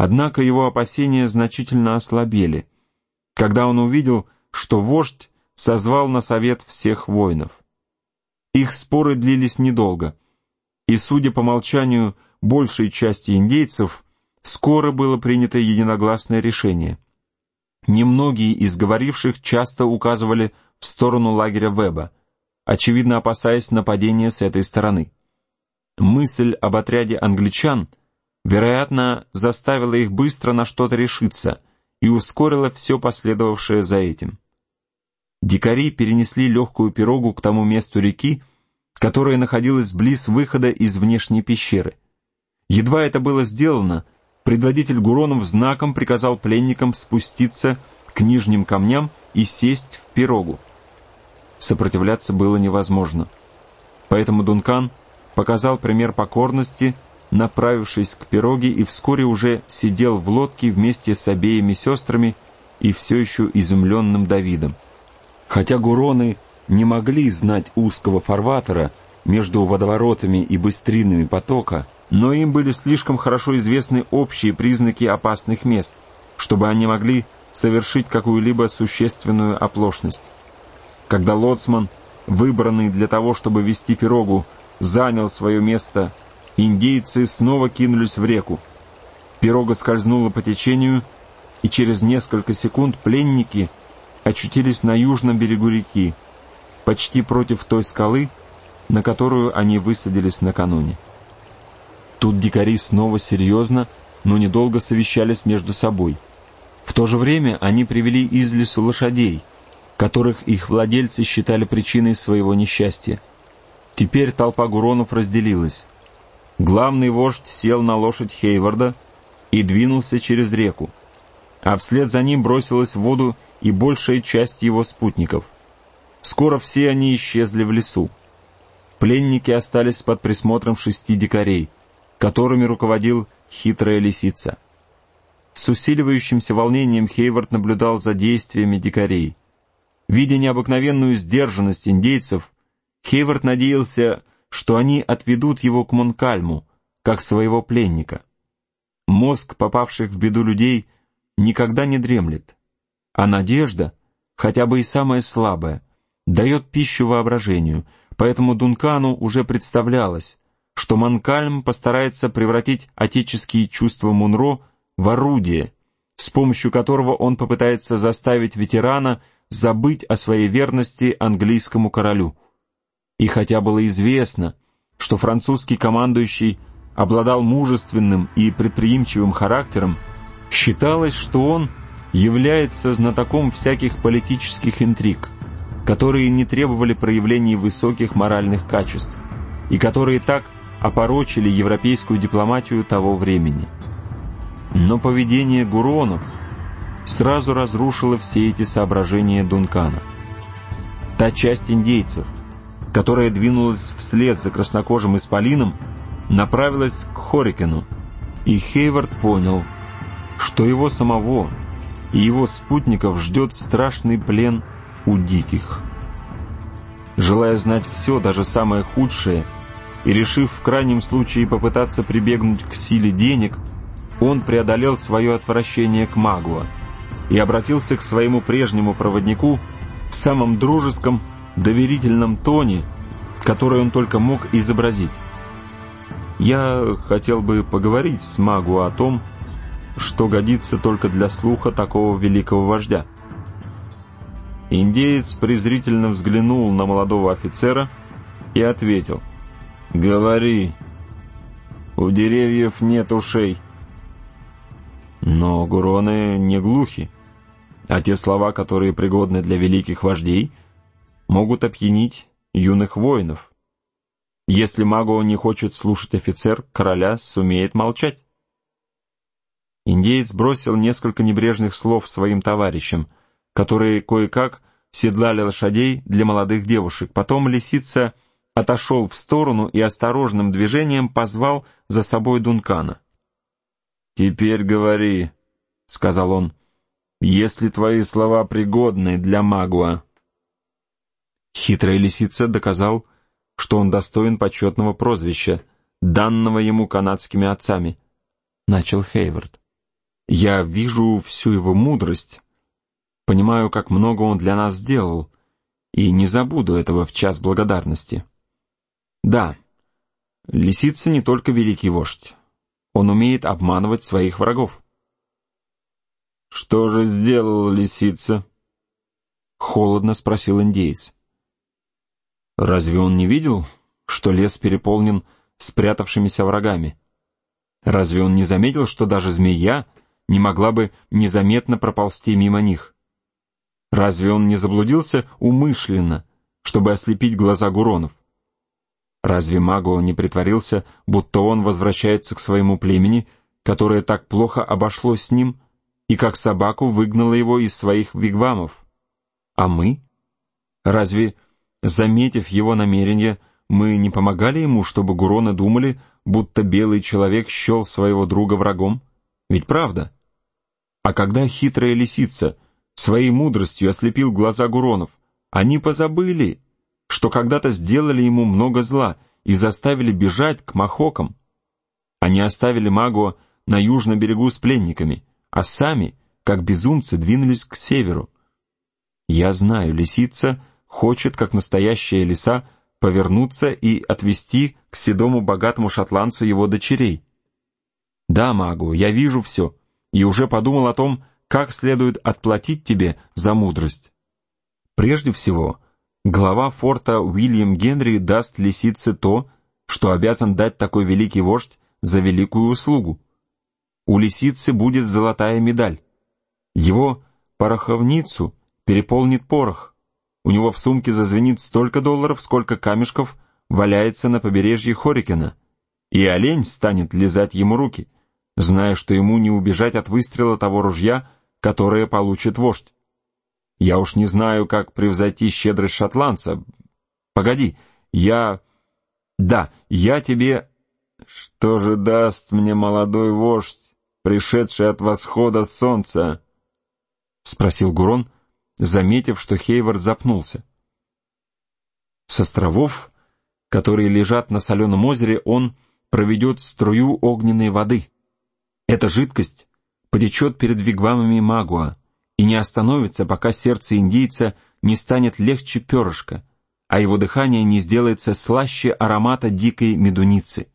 Однако его опасения значительно ослабели, когда он увидел, что вождь созвал на совет всех воинов. Их споры длились недолго, и, судя по молчанию большей части индейцев, скоро было принято единогласное решение. Немногие из говоривших часто указывали в сторону лагеря Веба, очевидно опасаясь нападения с этой стороны. Мысль об отряде англичан, вероятно, заставила их быстро на что-то решиться и ускорила все последовавшее за этим. Дикари перенесли легкую пирогу к тому месту реки, которое находилось близ выхода из внешней пещеры. Едва это было сделано, предводитель Гуронов знаком приказал пленникам спуститься к нижним камням и сесть в пирогу. Сопротивляться было невозможно. Поэтому Дункан показал пример покорности, направившись к пироге, и вскоре уже сидел в лодке вместе с обеими сестрами и все еще изумленным Давидом. Хотя Гуроны не могли знать узкого фарватера между водоворотами и быстринами потока, но им были слишком хорошо известны общие признаки опасных мест, чтобы они могли совершить какую-либо существенную оплошность. Когда лоцман, выбранный для того, чтобы вести пирогу, занял свое место, индейцы снова кинулись в реку. Пирога скользнула по течению, и через несколько секунд пленники очутились на южном берегу реки, почти против той скалы, на которую они высадились накануне. Тут дикари снова серьезно, но недолго совещались между собой. В то же время они привели из лесу лошадей, которых их владельцы считали причиной своего несчастья. Теперь толпа Гуронов разделилась. Главный вождь сел на лошадь Хейварда и двинулся через реку, а вслед за ним бросилась в воду и большая часть его спутников. Скоро все они исчезли в лесу. Пленники остались под присмотром 6 дикарей, которыми руководил хитрая лисица. С усиливающимся волнением Хейвард наблюдал за действиями дикарей. Видя необыкновенную сдержанность индейцев, Хейвард надеялся, что они отведут его к Монкальму, как своего пленника. Мозг попавших в беду людей никогда не дремлет, а надежда, хотя бы и самая слабая, дает пищу воображению, поэтому Дункану уже представлялось, что Монкальм постарается превратить отеческие чувства Мунро в орудие, с помощью которого он попытается заставить ветерана забыть о своей верности английскому королю. И хотя было известно, что французский командующий обладал мужественным и предприимчивым характером, считалось, что он является знатоком всяких политических интриг, которые не требовали проявлений высоких моральных качеств и которые так опорочили европейскую дипломатию того времени. Но поведение Гуронов сразу разрушило все эти соображения Дункана. Та часть индейцев, которая двинулась вслед за краснокожим исполином, направилась к Хорикену, и Хейвард понял, что его самого и его спутников ждет страшный плен у диких. Желая знать все, даже самое худшее, и решив в крайнем случае попытаться прибегнуть к силе денег, он преодолел свое отвращение к Магуа и обратился к своему прежнему проводнику в самом дружеском, доверительном тоне, который он только мог изобразить. «Я хотел бы поговорить с Магуа о том, что годится только для слуха такого великого вождя». Индеец презрительно взглянул на молодого офицера и ответил: «Говори, у деревьев нет ушей». Но Гуроны не глухи, а те слова, которые пригодны для великих вождей, могут опьянить юных воинов. Если Магуа не хочет слушать офицер, короля сумеет молчать. Индеец бросил несколько небрежных слов своим товарищам, которые кое-как седлали лошадей для молодых девушек. Потом лисица отошел в сторону и осторожным движением позвал за собой Дункана. «Теперь говори», — сказал он, — «если твои слова пригодны для Магуа». Хитрая лисица доказал, что он достоин почетного прозвища, данного ему канадскими отцами, — начал Хейвард. Я вижу всю его мудрость, понимаю, как много он для нас сделал, и не забуду этого в час благодарности. Да, Лисица не только великий вождь, он умеет обманывать своих врагов. «Что же сделала Лисица?» — холодно спросил индеец. «Разве он не видел, что лес переполнен спрятавшимися врагами? Разве он не заметил, что даже змея не могла бы незаметно проползти мимо них? Разве он не заблудился умышленно, чтобы ослепить глаза гуронов? Разве Маго не притворился, будто он возвращается к своему племени, которое так плохо обошлось с ним, и как собаку выгнало его из своих вигвамов? А мы? Разве, заметив его намерение, мы не помогали ему, чтобы гуроны думали, будто белый человек счел своего друга врагом? Ведь правда? А когда хитрая лисица своей мудростью ослепил глаза гуронов, они позабыли, что когда-то сделали ему много зла и заставили бежать к махокам. Они оставили Маго на южном берегу с пленниками, а сами, как безумцы, двинулись к северу. Я знаю, лисица хочет, как настоящая лиса, повернуться и отвести к седому богатому шотландцу его дочерей. Да, Маго, я вижу все, и уже подумал о том, как следует отплатить тебе за мудрость. Прежде всего, глава форта Уильям Генри даст лисице то, что обязан дать такой великий вождь за великую услугу. У лисицы будет золотая медаль. Его пороховницу переполнит порох. У него в сумке зазвенит столько долларов, сколько камешков валяется на побережье Хорикена, и олень станет лизать ему руки, зная, что ему не убежать от выстрела того ружья, которое получит вождь. Я уж не знаю, как превзойти щедрость шотландца. Погоди, Да, я тебе... Что же даст мне молодой вождь, пришедший от восхода солнца? — спросил Гурон, заметив, что Хейвард запнулся. С островов, которые лежат на соленом озере, он проведет струю огненной воды. Эта жидкость потечет перед вигвамами Магуа и не остановится, пока сердце индейца не станет легче перышка, а его дыхание не сделается слаще аромата дикой медуницы.